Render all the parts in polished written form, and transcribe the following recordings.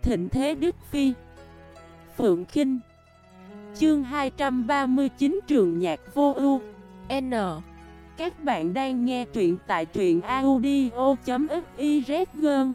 thịnh thế Đức Phi. Phượng Khinh. Chương 239 Trường Nhạc Vô Ưu. N. Các bạn đang nghe truyện tại truyện audio.fiz.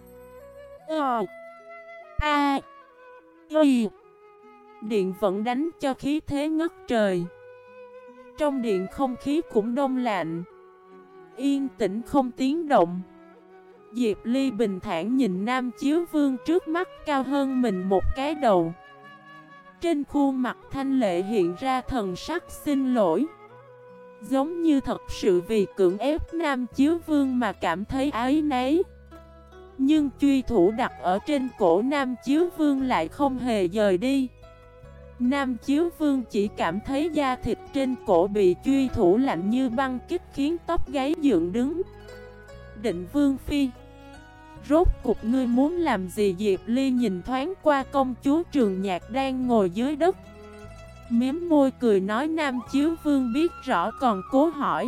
Điện vẫn đánh cho khí thế ngất trời. Trong điện không khí cũng đông lạnh, yên tĩnh không tiếng động. Diệp Ly bình thản nhìn Nam Chiếu Vương trước mắt cao hơn mình một cái đầu. Trên khuôn mặt thanh lệ hiện ra thần sắc xin lỗi, giống như thật sự vì cưỡng ép Nam Chiếu Vương mà cảm thấy áy náy. Nhưng truy thủ đặt ở trên cổ Nam Chiếu Vương lại không hề dời đi. Nam Chiếu Vương chỉ cảm thấy da thịt trên cổ bị truy thủ lạnh như băng kích khiến tóc gáy dựng đứng. Định Vương Phi, rốt cục ngươi muốn làm gì? Diệp Ly nhìn thoáng qua công chúa Trường Nhạc đang ngồi dưới đất, mím môi cười nói. Nam Chiếu Vương biết rõ còn cố hỏi.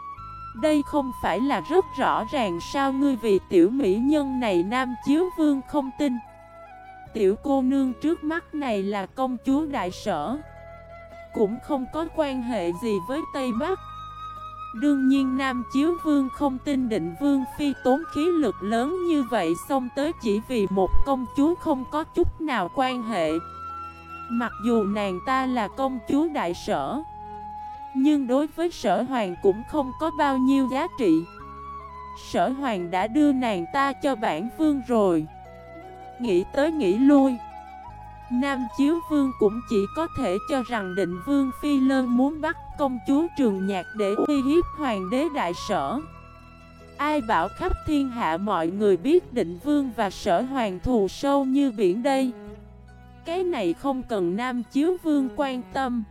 Đây không phải là rất rõ ràng sao? Ngươi vì tiểu mỹ nhân này. Nam Chiếu Vương không tin. Tiểu cô nương trước mắt này là công chúa Đại Sở, cũng không có quan hệ gì với Tây Bắc. Đương nhiên Nam Chiếu Vương không tin Định Vương Phi tốn khí lực lớn như vậy xông tới chỉ vì một công chúa không có chút nào quan hệ. Mặc dù nàng ta là công chúa Đại Sở, nhưng đối với Sở Hoàng cũng không có bao nhiêu giá trị. Sở Hoàng đã đưa nàng ta cho bản vương rồi. Nghĩ tới nghĩ lui, Nam Chiếu Vương cũng chỉ có thể cho rằng Định Vương Phi Lân muốn bắt công chúa Trường Nhạc để uy hiếp Hoàng đế Đại Sở. Ai bảo khắp thiên hạ mọi người biết Định Vương và Sở Hoàng thù sâu như biển đây. Cái này không cần Nam Chiếu Vương quan tâm.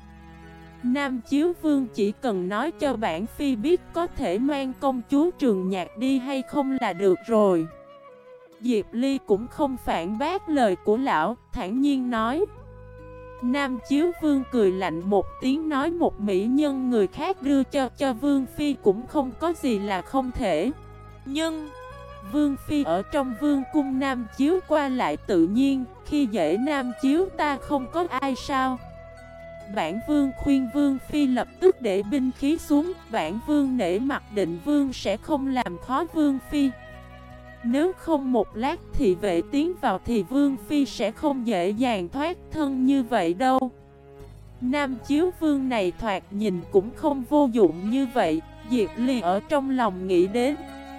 Nam Chiếu Vương chỉ cần nói cho bản Phi biết có thể mang công chúa Trường Nhạc đi hay không là được rồi. Diệp Ly cũng không phản bác lời của lão, thản nhiên nói. Nam Chiếu Vương cười lạnh một tiếng nói, một mỹ nhân người khác đưa cho Vương Phi cũng không có gì là không thể. Nhưng Vương Phi ở trong vương cung Nam Chiếu qua lại tự nhiên, khi dễ Nam Chiếu ta không có ai sao? Bản vương khuyên Vương Phi lập tức để binh khí xuống. Bản vương nể mặt Định Vương sẽ không làm khó Vương Phi. Nếu không một lát thì vệ tiến vào thì Vương Phi sẽ không dễ dàng thoát thân như vậy đâu. Nam Chiếu Vương này thoạt nhìn cũng không vô dụng như vậy. Diệp Ly ở trong lòng nghĩ đến,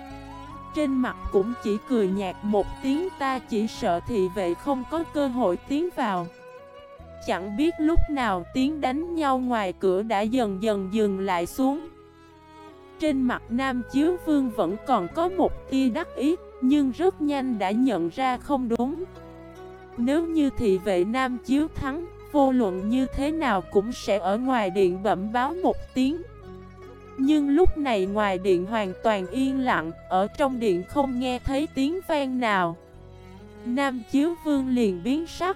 trên mặt cũng chỉ cười nhạt một tiếng. Ta chỉ sợ thị vệ không có cơ hội tiến vào. Chẳng biết lúc nào tiếng đánh nhau ngoài cửa đã dần dần dừng lại xuống. Trên mặt Nam Chiếu Vương vẫn còn có một tia đắc ý, nhưng rất nhanh đã nhận ra không đúng. Nếu như thị vệ Nam Chiếu thắng, vô luận như thế nào cũng sẽ ở ngoài điện bẩm báo một tiếng. Nhưng lúc này ngoài điện hoàn toàn yên lặng, ở trong điện không nghe thấy tiếng vang nào. Nam Chiếu Vương liền biến sắc,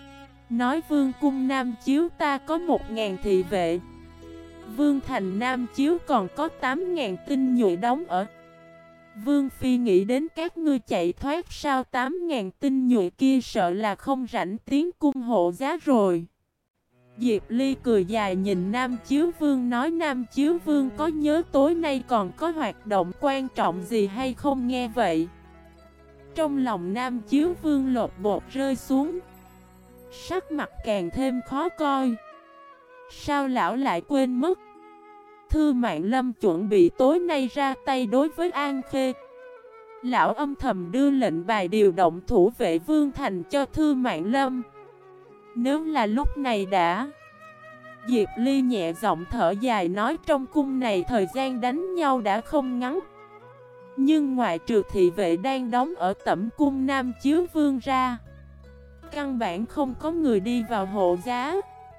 nói vương cung Nam Chiếu ta có 1000 thị vệ, vương thành Nam Chiếu còn có 8000 tinh nhuệ đóng ở. Vương Phi nghĩ đến các ngươi chạy thoát sao? 8000 tinh nhuệ kia sợ là không rảnh tiến cung hộ giá rồi. Diệp Ly cười dài nhìn Nam Chiếu Vương nói. Nam Chiếu Vương có nhớ tối nay còn có hoạt động quan trọng gì hay không? Nghe vậy, trong lòng Nam Chiếu Vương lột bột rơi xuống, sắc mặt càng thêm khó coi. Sao lão lại quên mất? Thư Mạn Lâm chuẩn bị tối nay ra tay đối với An Khê. Lão âm thầm đưa lệnh bài điều động thủ vệ Vương Thành cho Thư Mạn Lâm. Nếu là lúc này đã... Diệp Ly nhẹ giọng thở dài nói, trong cung này thời gian đánh nhau đã không ngắn. Nhưng ngoại trừ thị vệ đang đóng ở tẩm cung Nam Chiếu Vương ra, căn bản không có người đi vào hộ giá.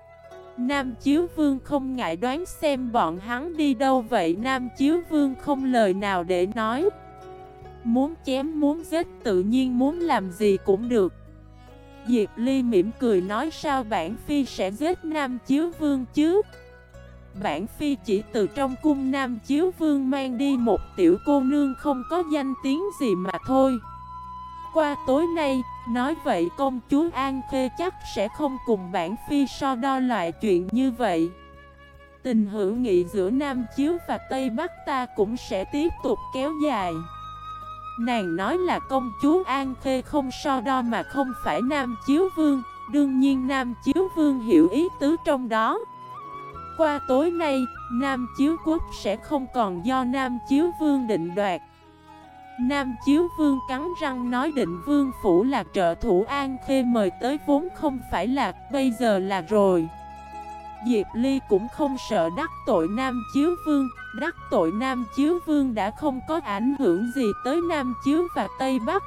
Nam Chiếu Vương không ngại đoán xem bọn hắn đi đâu vậy. Nam Chiếu Vương không lời nào để nói. Muốn chém muốn giết tự nhiên muốn làm gì cũng được. Diệp Ly mỉm cười nói, sao bản Phi sẽ giết Nam Chiếu Vương chứ? Bản Phi chỉ từ trong cung Nam Chiếu Vương mang đi một tiểu cô nương không có danh tiếng gì mà thôi. Qua tối nay, nói vậy công chúa An Khê chắc sẽ không cùng bản phi so đo loại chuyện như vậy. Tình hữu nghị giữa Nam Chiếu và Tây Bắc ta cũng sẽ tiếp tục kéo dài. Nàng nói là công chúa An Khê không so đo mà không phải Nam Chiếu Vương. Đương nhiên Nam Chiếu Vương hiểu ý tứ trong đó. Qua tối nay, Nam Chiếu Quốc sẽ không còn do Nam Chiếu Vương định đoạt. Nam Chiếu Vương cắn răng nói Định Vương Phủ là trợ thủ An Khê mời tới vốn không phải là, bây giờ là rồi. Diệp Ly cũng không sợ đắc tội Nam Chiếu Vương. Đắc tội Nam Chiếu Vương đã không có ảnh hưởng gì tới Nam Chiếu và Tây Bắc.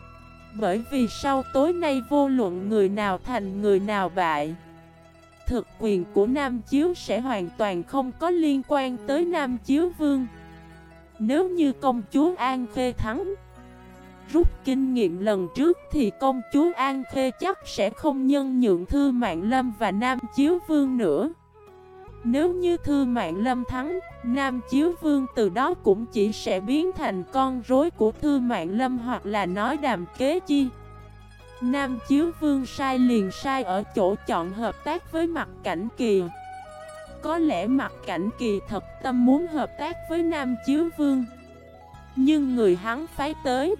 Bởi vì sau tối nay vô luận người nào thành người nào bại, thực quyền của Nam Chiếu sẽ hoàn toàn không có liên quan tới Nam Chiếu Vương. Nếu như công chúa An Khê thắng, rút kinh nghiệm lần trước thì công chúa An Khê chắc sẽ không nhân nhượng Thư Mạn Lâm và Nam Chiếu Vương nữa. Nếu như Thư Mạn Lâm thắng, Nam Chiếu Vương từ đó cũng chỉ sẽ biến thành con rối của Thư Mạn Lâm hoặc là nói đàm kế chi. Nam Chiếu Vương sai liền sai ở chỗ chọn hợp tác với Mặc Cảnh Kỳ. Có lẽ Mặc Cảnh Kỳ thật tâm muốn hợp tác với Nam Chiếu Vương, nhưng người hắn phái tới,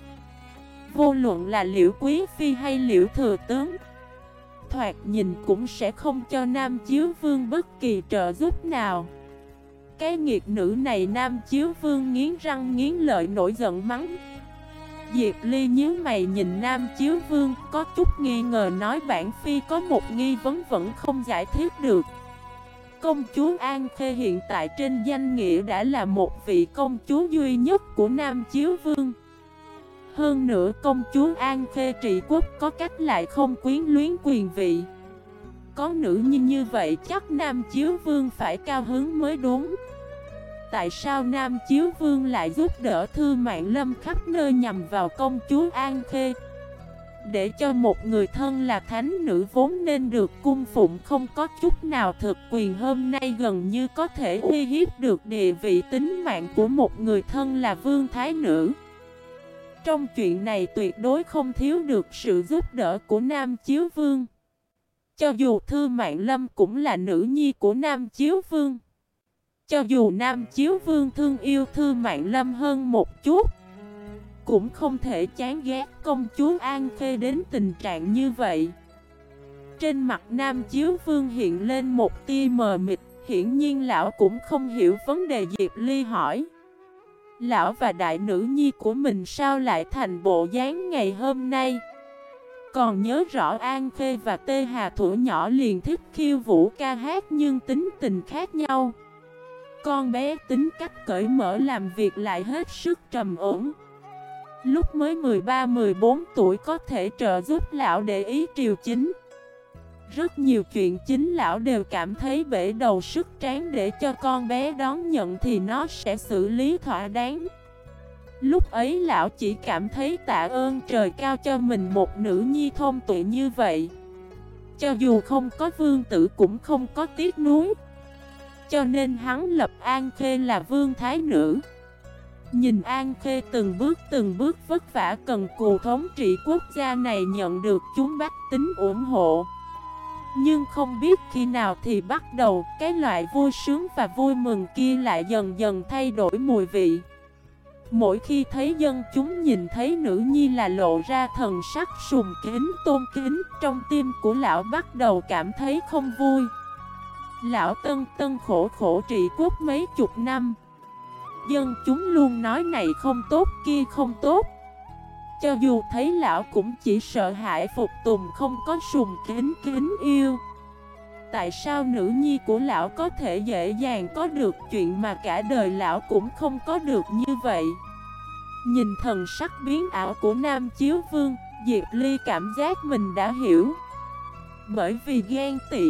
vô luận là Liễu Quý Phi hay Liễu Thừa Tướng, thoạt nhìn cũng sẽ không cho Nam Chiếu Vương bất kỳ trợ giúp nào. Cái nghiệt nữ này Nam Chiếu Vương nghiến răng nghiến lợi nổi giận mắng. Diệp Ly nhíu mày nhìn Nam Chiếu Vương, có chút nghi ngờ nói bản phi có một nghi vấn vẫn không giải thích được. Công chúa An Khê hiện tại trên danh nghĩa đã là một vị công chúa duy nhất của Nam Chiếu Vương. Hơn nữa công chúa An Khê trị quốc có cách lại không quyến luyến quyền vị. Có nữ như vậy chắc Nam Chiếu Vương phải cao hứng mới đúng. Tại sao Nam Chiếu Vương lại giúp đỡ Thư Mạn Lâm khắp nơi nhằm vào công chúa An Khê? Để cho một người thân là thánh nữ vốn nên được cung phụng không có chút nào thực quyền hôm nay gần như có thể uy hiếp được địa vị tính mạng của một người thân là vương thái nữ. Trong chuyện này tuyệt đối không thiếu được sự giúp đỡ của Nam Chiếu Vương. Cho dù Thư Mạn Lâm cũng là nữ nhi của Nam Chiếu Vương, cho dù Nam Chiếu Vương thương yêu Thư Mạn Lâm hơn một chút, cũng không thể chán ghét công chúa An Khê đến tình trạng như vậy. Trên mặt Nam Chiếu Vương hiện lên một tia mờ mịt, hiển nhiên lão cũng không hiểu vấn đề Diệp Ly hỏi. Lão và đại nữ nhi của mình sao lại thành bộ dáng ngày hôm nay? Còn nhớ rõ An Khê và Tê Hà thuở nhỏ liền thích khiêu vũ ca hát nhưng tính tình khác nhau. Con bé tính cách cởi mở làm việc lại hết sức trầm ổn. Lúc mới 13-14 tuổi có thể trợ giúp lão để ý triều chính. Rất nhiều chuyện chính lão đều cảm thấy bể đầu sức tráng, để cho con bé đón nhận thì nó sẽ xử lý thỏa đáng. Lúc ấy lão chỉ cảm thấy tạ ơn trời cao cho mình một nữ nhi thông tuệ như vậy. Cho dù không có vương tử cũng không có tiếc nuối. Cho nên hắn lập An Khê là vương thái nữ. Nhìn An Khê từng bước vất vả cần cù thống trị quốc gia này nhận được chúng bách tính ủng hộ. Nhưng không biết khi nào thì bắt đầu cái loại vui sướng và vui mừng kia lại dần dần thay đổi mùi vị. Mỗi khi thấy dân chúng nhìn thấy nữ nhi là lộ ra thần sắc sùng kính tôn kính, trong tim của lão bắt đầu cảm thấy không vui. Lão tân khổ khổ trị quốc mấy chục năm, dân chúng luôn nói này không tốt kia không tốt. Cho dù thấy lão cũng chỉ sợ hãi phục tùng, không có sùng kính yêu. Tại sao nữ nhi của lão có thể dễ dàng có được chuyện mà cả đời lão cũng không có được như vậy? Nhìn thần sắc biến ảo của Nam Chiếu Vương, Diệp Ly cảm giác mình đã hiểu. Bởi vì ghen tị,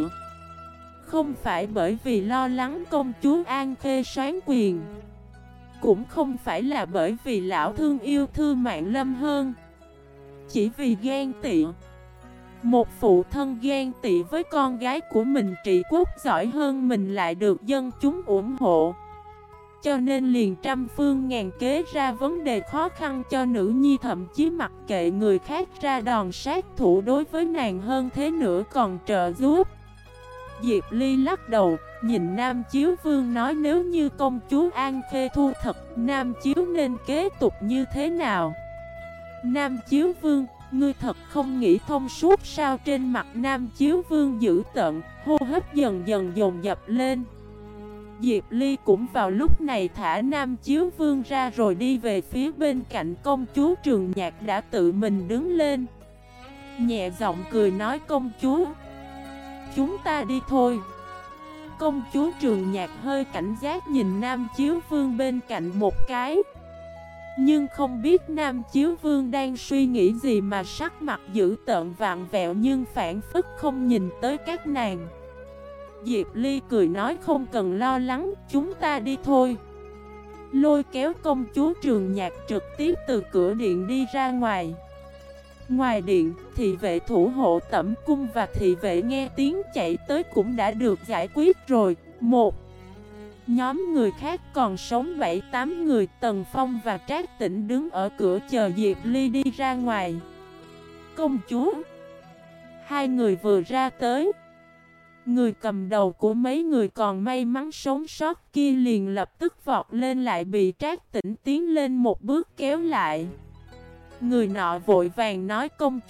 không phải bởi vì lo lắng công chúa An Khê soán quyền, cũng không phải là bởi vì lão thương yêu Thư Mạn Lâm hơn, chỉ vì ghen tị. Một phụ thân ghen tị với con gái của mình trị quốc giỏi hơn mình lại được dân chúng ủng hộ. cho nên liền trăm phương ngàn kế ra vấn đề khó khăn cho nữ nhi, thậm chí mặc kệ người khác ra đòn sát thủ đối với nàng hơn thế nữa còn trợ giúp. Diệp Ly lắc đầu, nhìn Nam Chiếu Vương nói, nếu như công chúa An Khê thu thật, Nam Chiếu nên kế tục như thế nào? Nam Chiếu Vương, ngươi thật không nghĩ thông suốt sao? Trên mặt Nam Chiếu Vương dữ tợn, hô hấp dần dần dồn dập lên. Diệp Ly cũng vào lúc này thả Nam Chiếu Vương ra rồi đi về phía bên cạnh công chúa Trường Nhạc đã tự mình đứng lên. Nhẹ giọng cười nói, công chúa, chúng ta đi thôi. Công chúa Trường Nhạc hơi cảnh giác nhìn Nam Chiếu Vương bên cạnh một cái, nhưng không biết Nam Chiếu Vương đang suy nghĩ gì mà sắc mặt dữ tợn vặn vẹo, nhưng phản phất không nhìn tới các nàng. Diệp Ly cười nói, không cần lo lắng, chúng ta đi thôi. Lôi kéo công chúa Trường Nhạc trực tiếp từ cửa điện đi ra ngoài. Ngoài điện, thị vệ thủ hộ tẩm cung và thị vệ nghe tiếng chạy tới cũng đã được giải quyết rồi. Một nhóm người khác còn sống 7-8 người, Tần Phong và Trác Tĩnh đứng ở cửa chờ Diệp Ly đi ra ngoài. Công chúa, hai người vừa ra tới, người cầm đầu của mấy người còn may mắn sống sót kia liền lập tức vọt lên, lại bị Trác Tĩnh tiến lên một bước kéo lại. Người nọ vội vàng nói,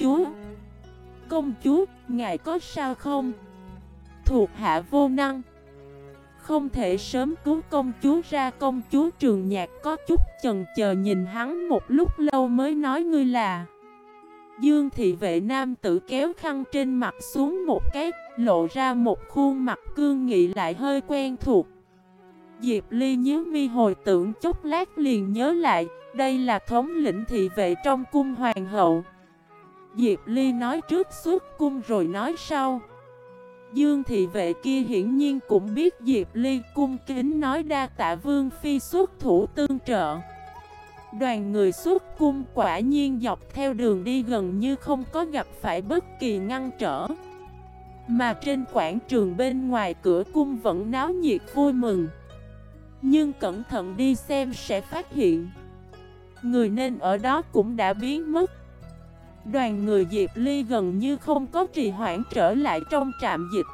công chúa, ngài có sao không? Thuộc hạ vô năng, không thể sớm cứu công chúa ra. Công chúa Trường Nhạc có chút chần chờ nhìn hắn một lúc lâu mới nói, ngươi là? Dương thị vệ nam tử kéo khăn trên mặt xuống một cái, lộ ra một khuôn mặt cương nghị lại hơi quen thuộc. Diệp Ly nhíu mi hồi tưởng chốc lát liền nhớ lại, đây là thống lĩnh thị vệ trong cung hoàng hậu. Diệp Ly nói trước xuất cung rồi nói sau. Dương thị vệ kia hiển nhiên cũng biết Diệp Ly, cung kính nói, đa tạ vương phi xuất thủ tương trợ. Đoàn người xuất cung quả nhiên dọc theo đường đi gần như không có gặp phải bất kỳ ngăn trở, mà trên quảng trường bên ngoài cửa cung vẫn náo nhiệt vui mừng. Nhưng cẩn thận đi xem sẽ phát hiện, người nên ở đó cũng đã biến mất. Đoàn người Diệp Ly gần như không có trì hoãn trở lại trong trạm dịch.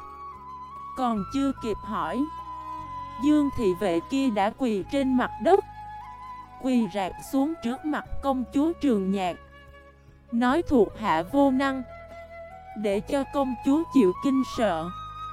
Còn chưa kịp hỏi, Dương thị vệ kia đã quỳ trên mặt đất, quỳ rạp xuống trước mặt công chúa Trường Nhạc, nói thuộc hạ vô năng, để cho công chúa chịu kinh sợ.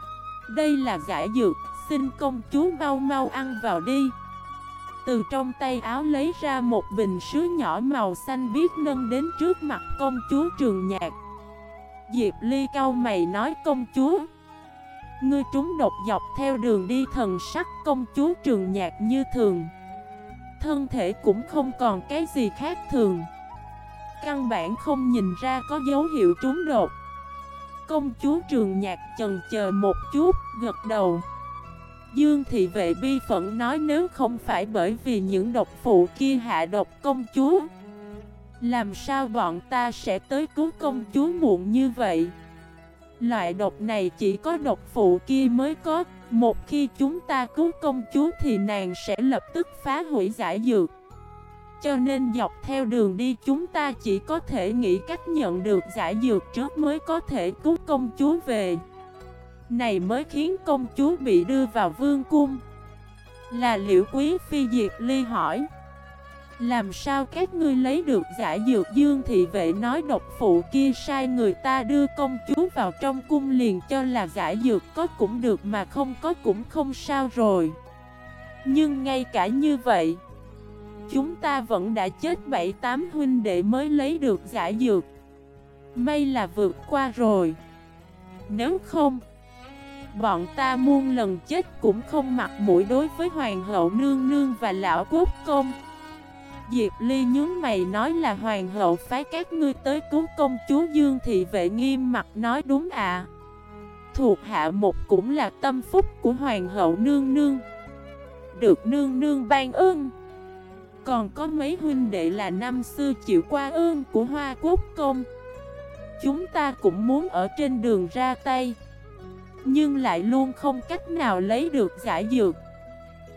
Đây là giải dược, xin công chúa mau mau ăn vào đi. Từ trong tay áo lấy ra một bình sứ nhỏ màu xanh biếc nâng đến trước mặt công chúa Trường Nhạc. Diệp Ly cau mày nói, công chúa, ngươi trúng độc dọc theo đường đi. Thần sắc công chúa Trường Nhạc như thường, thân thể cũng không còn cái gì khác thường, căn bản không nhìn ra có dấu hiệu trúng độc. Công chúa Trường Nhạc chần chờ một chút, gật đầu. Dương thị vệ bi phẫn nói, nếu không phải bởi vì những độc phụ kia hạ độc công chúa, làm sao bọn ta sẽ tới cứu công chúa muộn như vậy? Loại độc này chỉ có độc phụ kia mới có. Một khi chúng ta cứu công chúa thì nàng sẽ lập tức phá hủy giải dược. Cho nên dọc theo đường đi chúng ta chỉ có thể nghĩ cách nhận được giải dược trước mới có thể cứu công chúa về. Này mới khiến công chúa bị đưa vào vương cung. Là Liễu Quý Phi? Diệp Ly hỏi. Làm sao các ngươi lấy được giải dược? Dương thị vệ nói, độc phụ kia sai người ta đưa công chúa vào trong cung, liền cho là giải dược có cũng được mà không có cũng không sao rồi. Nhưng ngay cả như vậy, chúng ta vẫn đã chết 7-8 huynh đệ mới lấy được giải dược. May là vượt qua rồi, nếu không, bọn ta muôn lần chết cũng không mặt mũi đối với hoàng hậu nương nương và lão quốc công. Diệp Ly nhướng mày nói, là hoàng hậu phái các ngươi tới cứu công chúa? Dương thị vệ nghiêm mặt nói, đúng ạ. Thuộc hạ một cũng là tâm phúc của hoàng hậu nương nương, được nương nương ban ơn. Còn có mấy huynh đệ là năm xưa chịu qua ơn của Hoa Quốc công. Chúng ta cũng muốn ở trên đường ra tay, nhưng lại luôn không cách nào lấy được giải dược.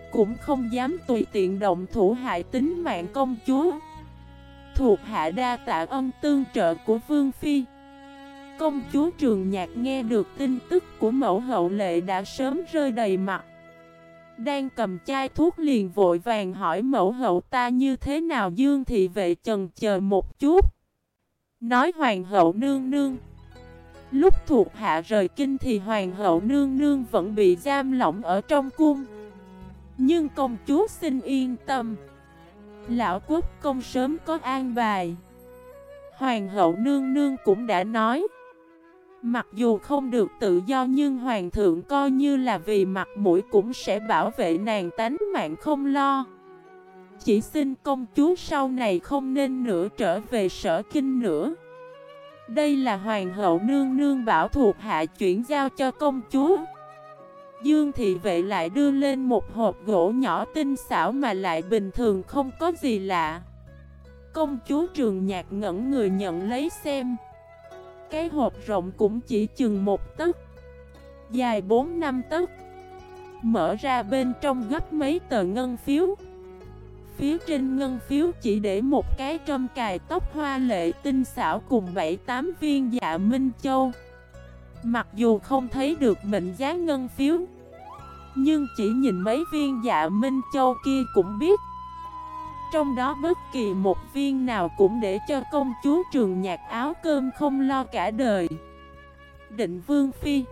cũng không dám tùy tiện động thủ hại tính mạng công chúa. Thuộc hạ đa tạ ân tương trợ của Vương Phi. Công chúa Trường Nhạc nghe được tin tức của mẫu hậu Lệ đã sớm rơi đầy mặt. Đang cầm chai thuốc liền vội vàng hỏi mẫu hậu ta như thế nào. Dương thị vệ chần chờ một chút, nói hoàng hậu nương nương, lúc thuộc hạ rời kinh thì hoàng hậu nương nương vẫn bị giam lỏng ở trong cung. Nhưng công chúa xin yên tâm, lão quốc công sớm có an bài. Hoàng hậu nương nương cũng đã nói, mặc dù không được tự do nhưng hoàng thượng coi như là vì mặt mũi cũng sẽ bảo vệ nàng tánh mạng không lo. Chỉ xin công chúa sau này không nên nữa trở về Sở Kinh nữa. Đây là hoàng hậu nương nương bảo thuộc hạ chuyển giao cho công chúa. Dương thị vệ lại đưa lên một hộp gỗ nhỏ tinh xảo mà lại bình thường không có gì lạ. Công chúa Trường Nhạc ngẩn người nhận lấy xem. Cái hộp rộng cũng chỉ chừng 1 tấc, dài 4-5 tấc. Mở ra bên trong gấp mấy tờ ngân phiếu. Phía trên ngân phiếu chỉ để một cái trâm cài tóc hoa lệ tinh xảo cùng 7-8 viên dạ Minh Châu. Mặc dù không thấy được mệnh giá ngân phiếu, nhưng chỉ nhìn mấy viên dạ Minh Châu kia cũng biết, trong đó bất kỳ một viên nào cũng để cho công chúa Trường Nhạc áo cơm không lo cả đời. Định Vương Phi,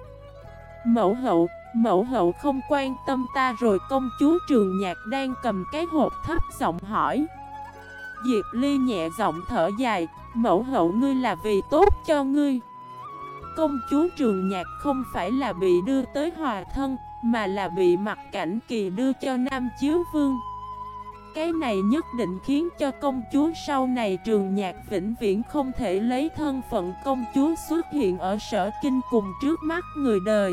mẫu hậu không quan tâm ta rồi. Công chúa Trường Nhạc đang cầm cái hộp thấp giọng hỏi. Diệp Ly nhẹ giọng thở dài, mẫu hậu ngươi là vì tốt cho ngươi. Công chúa Trường Nhạc không phải là bị đưa tới hòa thân, mà là bị Mặc Cảnh Kỳ đưa cho Nam Chiếu Vương. Cái này nhất định khiến cho công chúa sau này Trường Nhạc vĩnh viễn không thể lấy thân phận công chúa xuất hiện ở Sở Kinh cùng trước mắt người đời.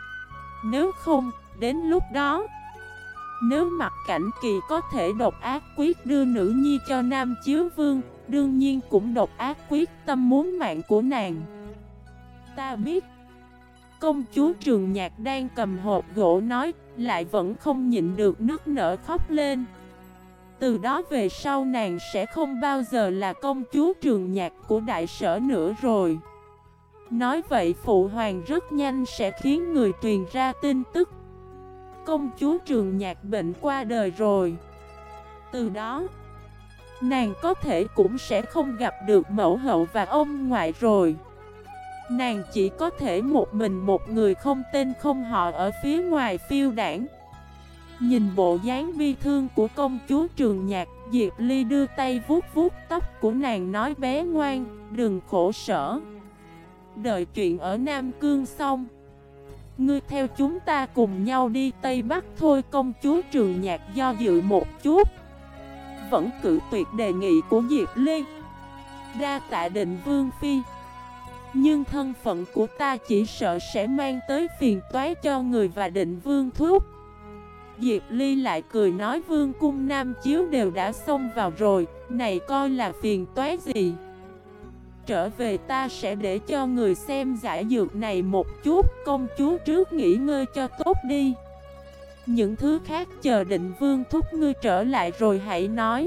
Nếu không, đến lúc đó, nếu Mặc Cảnh Kỳ có thể độc ác quyết đưa nữ nhi cho Nam Chiếu Vương, đương nhiên cũng độc ác quyết tâm muốn mạng của nàng. Ta biết. Công chúa Trường Nhạc đang cầm hộp gỗ nói, lại vẫn không nhịn được nức nở khóc lên. Từ đó về sau nàng sẽ không bao giờ là công chúa Trường Nhạc của Đại Sở nữa rồi. Nói vậy phụ hoàng rất nhanh sẽ khiến người truyền ra tin tức công chúa Trường Nhạc bệnh qua đời rồi. Từ đó, nàng có thể cũng sẽ không gặp được mẫu hậu và ông ngoại rồi. Nàng chỉ có thể một mình một người không tên không họ ở phía ngoài phiêu đảng. Nhìn bộ dáng bi thương của công chúa Trường Nhạc, Diệp Ly đưa tay vuốt vuốt tóc của nàng nói bé ngoan, đừng khổ sở. Đợi chuyện ở Nam Cương xong, ngươi theo chúng ta cùng nhau đi Tây Bắc thôi. Công chúa Trường Nhạc do dự một chút, vẫn cự tuyệt đề nghị của Diệp Ly. Đa tạ Định Vương Phi, nhưng thân phận của ta chỉ sợ sẽ mang tới phiền toái cho người và Định Vương thúc. Diệp Ly lại cười nói Vương cung Nam Chiếu đều đã xông vào rồi, này coi là phiền toái gì. Trở về ta sẽ để cho người xem giải dược này một chút. Công chúa trước nghỉ ngơi cho tốt đi. Những thứ khác chờ Định Vương thúc ngươi trở lại rồi hãy nói.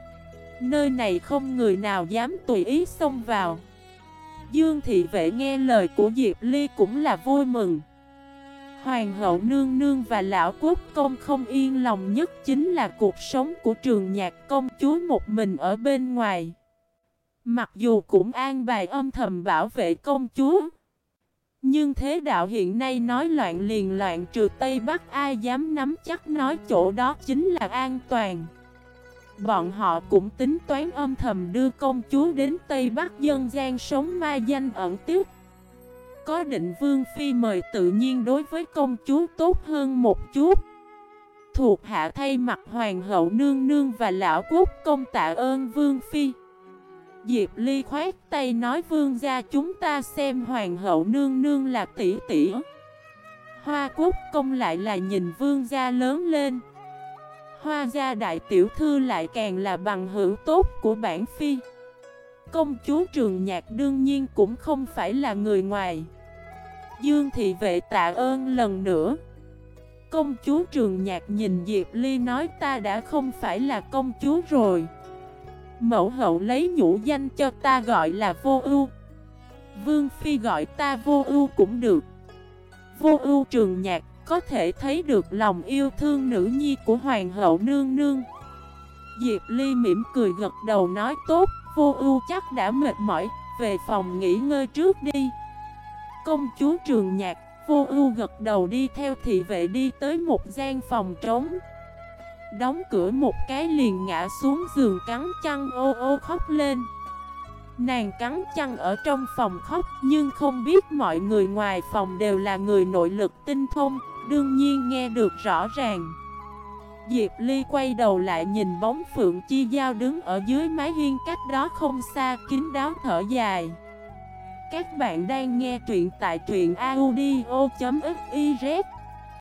Nơi này không người nào dám tùy ý xông vào. Dương thị vệ nghe lời của Diệp Ly cũng là vui mừng. Hoàng hậu nương nương và lão quốc công không yên lòng nhất chính là cuộc sống của Trường Nhạc công chúa một mình ở bên ngoài. Mặc dù cũng an bài âm thầm bảo vệ công chúa, nhưng thế đạo hiện nay nói loạn liền loạn, trừ Tây Bắc ai dám nắm chắc nói chỗ đó chính là an toàn. Bọn họ cũng tính toán âm thầm đưa công chúa đến Tây Bắc dân gian sống ma danh ẩn tiếc. Có Định Vương Phi mời tự nhiên đối với công chúa tốt hơn một chút. Thuộc hạ thay mặt Hoàng hậu nương nương và lão quốc công tạ ơn Vương Phi. Diệp Ly khoát tay nói vương gia chúng ta xem Hoàng hậu nương nương là tỷ tỷ. Hoa quốc công lại là nhìn vương gia lớn lên. Hoa gia đại tiểu thư lại càng là bằng hữu tốt của bản Phi. Công chúa Trường Nhạc đương nhiên cũng không phải là người ngoài. Dương thị vệ tạ ơn lần nữa. Công chúa Trường Nhạc nhìn Diệp Ly nói ta đã không phải là công chúa rồi. Mẫu hậu lấy nhũ danh cho ta gọi là Vô Ưu. Vương Phi gọi ta Vô Ưu cũng được. Vô Ưu Trường Nhạc có thể thấy được lòng yêu thương nữ nhi của Hoàng hậu nương nương. Diệp Ly mỉm cười gật đầu nói tốt, Vô Ưu chắc đã mệt mỏi, về phòng nghỉ ngơi trước đi. Công chúa Trường Nhạc, Vô Ưu gật đầu đi theo thị vệ đi tới một gian phòng trống. Đóng cửa một cái liền ngã xuống giường cắn chăn ô ô khóc lên. Nàng cắn chăn ở trong phòng khóc nhưng không biết mọi người ngoài phòng đều là người nội lực tinh thông, đương nhiên nghe được rõ ràng. Diệp Ly quay đầu lại nhìn bóng Phượng Chi Giao đứng ở dưới mái hiên cách đó không xa, kín đáo thở dài. Các bạn đang nghe truyện tại truyện audio.fif